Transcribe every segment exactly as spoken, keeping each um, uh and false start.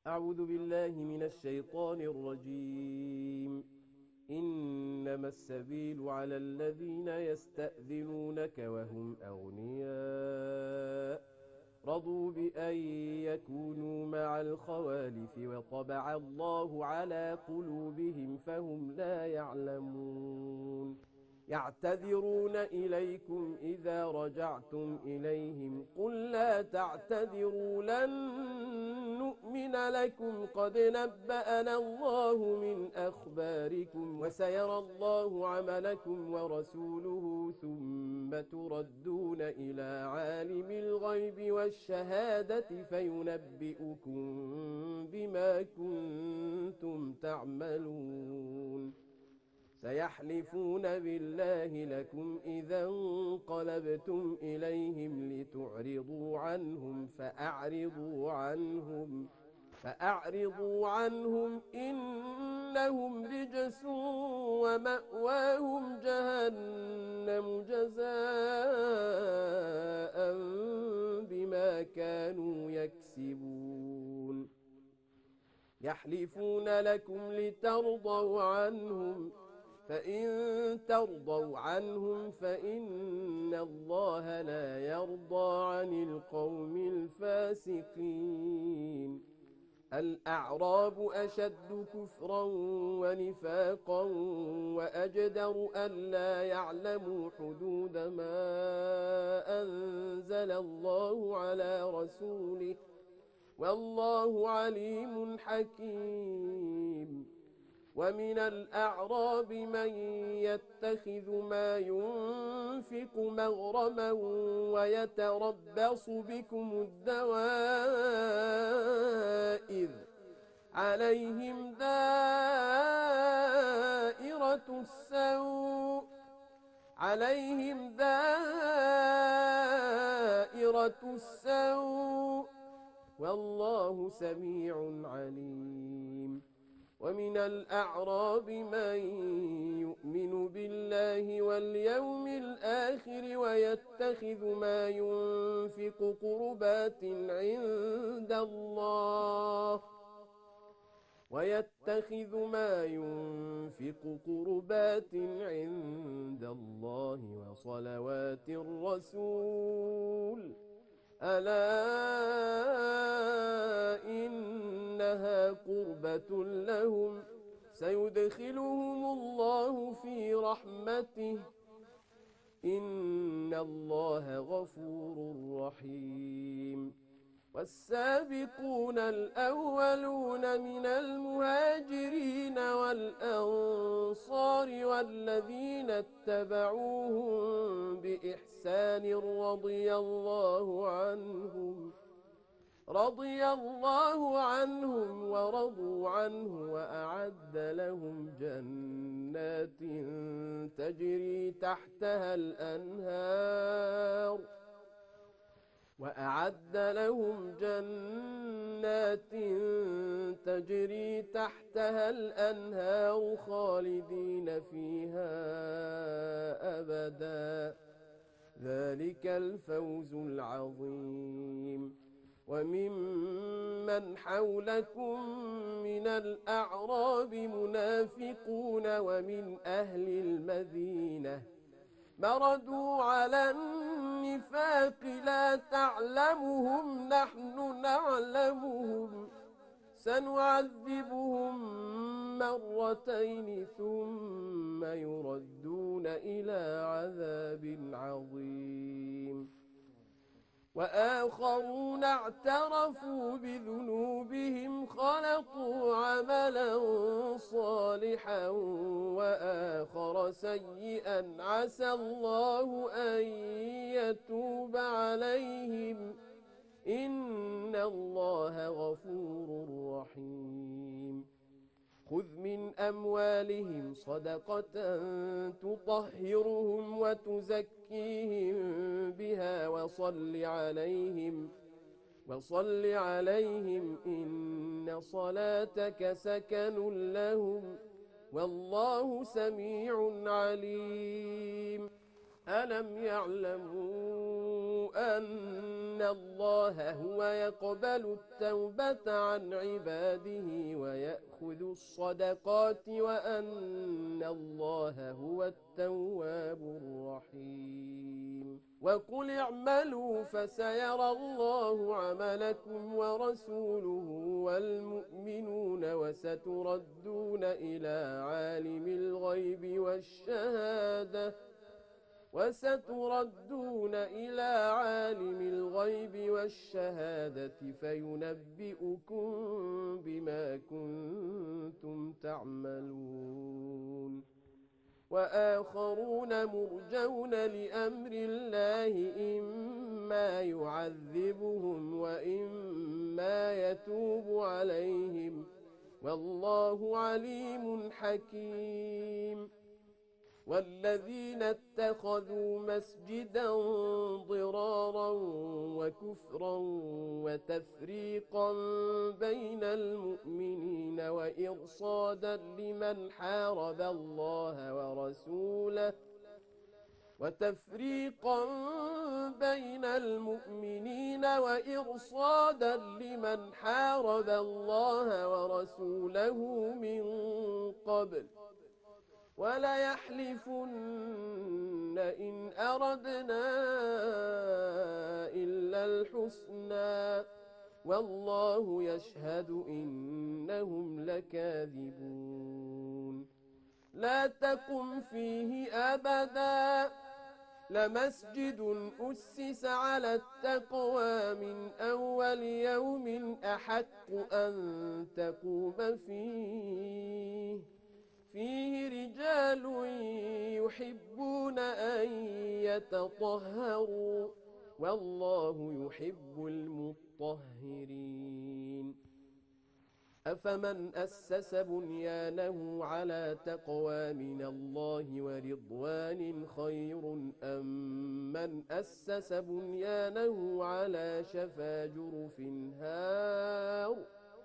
أعوذ بالله من الشيطان الرجيم. إنما السبيل على الذين يستأذنونك وهم أغنياء رضوا بأن يكونوا مع الخوالف وطبع الله على قلوبهم فهم لا يعلمون. يعتذرون إليكم إذا رجعتم إليهم قل لا تعتذروا لن نؤمن لكم قد نبأنا الله من أخباركم وسيرى الله عملكم ورسوله ثم تردون إلى عالم الغيب والشهادة فينبئكم بما كنتم تعملون. سيحلفون بالله لكم إذا انقلبتم إليهم لتعرضوا عنهم فأعرضوا عنهم فأعرضوا عنهم إنهم رجس ومأواهم جهنم جزاء بما كانوا يكسبون. يحلفون لكم لترضوا عنهم فإن ترضوا عنهم فإن الله لا يرضى عن القوم الفاسقين. الأعراب أشد كفرا ونفاقا وأجدر ألا يعلموا حدود ما أنزل الله على رسوله والله عليم حكيم. ومن الأعراب من يتخذ ما ينفق مغرما ويتربص بكم الدوائر عليهم دائرة السوء عليهم دائرة السوء والله سميع عليم. ومن الأعراب من يؤمن بالله واليوم الآخر ويتخذ ما ينفق قربات عند الله ويتخذ ما ينفق قربات عند الله وصلوات الرسول ألا إنها قربة لهم سيدخلهم الله في رحمته إن الله غفور رحيم. والسابقون الأولون من المهاجرين والأنصار والذين اتبعوهم بإحسان رضي الله عنهم رضي الله عنهم ورضوا عنه وأعد لهم جنات تجري تحتها الأنهار وأعد لهم جنات تجري تحتها الأنهار خالدين فيها أبدا ذلك الفوز العظيم. وممن حولكم من الأعراب منافقون ومن أهل المدينة مردوا على النفاق لا تعلمهم نحن نعلمهم سنعذبهم مرتين ثم يردون إلى عذاب عظيم. وآخرون اعترفوا بذنوبهم خلطوا عملا صالحا وآخر سيئا عسى الله أن يتوب عليهم إن الله غفور رحيم. خذ من أموالهم صدقة تطهرهم وتزكيهم بها وصل عليهم وصل عليهم إن صلاتك سكن لهم والله سميع عليم. ألم يعلموا أن وأن الله هو يقبل التوبة عن عباده ويأخذ الصدقات وأن الله هو التواب الرحيم وقل اعملوا فسيرى الله عملكم ورسوله والمؤمنون وستردون إلى عالم الغيب والشهادة وستردون إلى عالم الغيب والشهادة فينبئكم بما كنتم تعملون وآخرون مرجون لأمر الله إما يعذبهم وإما يتوب عليهم والله عليم حكيم والذين اتخذوا مسجدا ضرارا وكفرا وتفريقا بين المؤمنين وإرصادا لمن حارب الله ورسوله وتفريقا بين المؤمنين وإرصادا لمن حارب الله ورسوله من قبل وليحلفن إن أردنا إلا الحسنى والله يشهد إنهم لكاذبون لا تقم فيه أبدا لمسجد أسس على التقوى من أول يوم أحق أن تقوم فيه فيه رجال يحبون أن يتطهروا والله يحب المطهرين أفمن أسس بنيانه على تقوى من الله ورضوان خير أم من أسس بنيانه على شفا جرف هار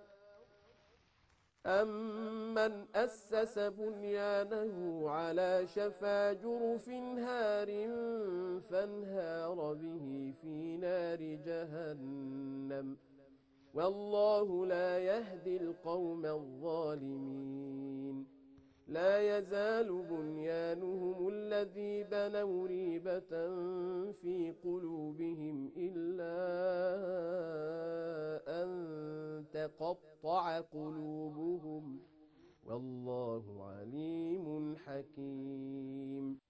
أَمَّنْ أَسَّسَ بُنْيَانَهُ عَلَى شَفَا جُرُفٍ هَارٍ فَانْهَارَ بِهِ فِي نَارِ جَهَنَّمَ وَاللَّهُ لَا يَهْدِي الْقَوْمَ الظَّالِمِينَ لا يزال بنيانهم الذي بنوا ريبة في قلوبهم إلا أن تقطع قلوبهم والله عليم حكيم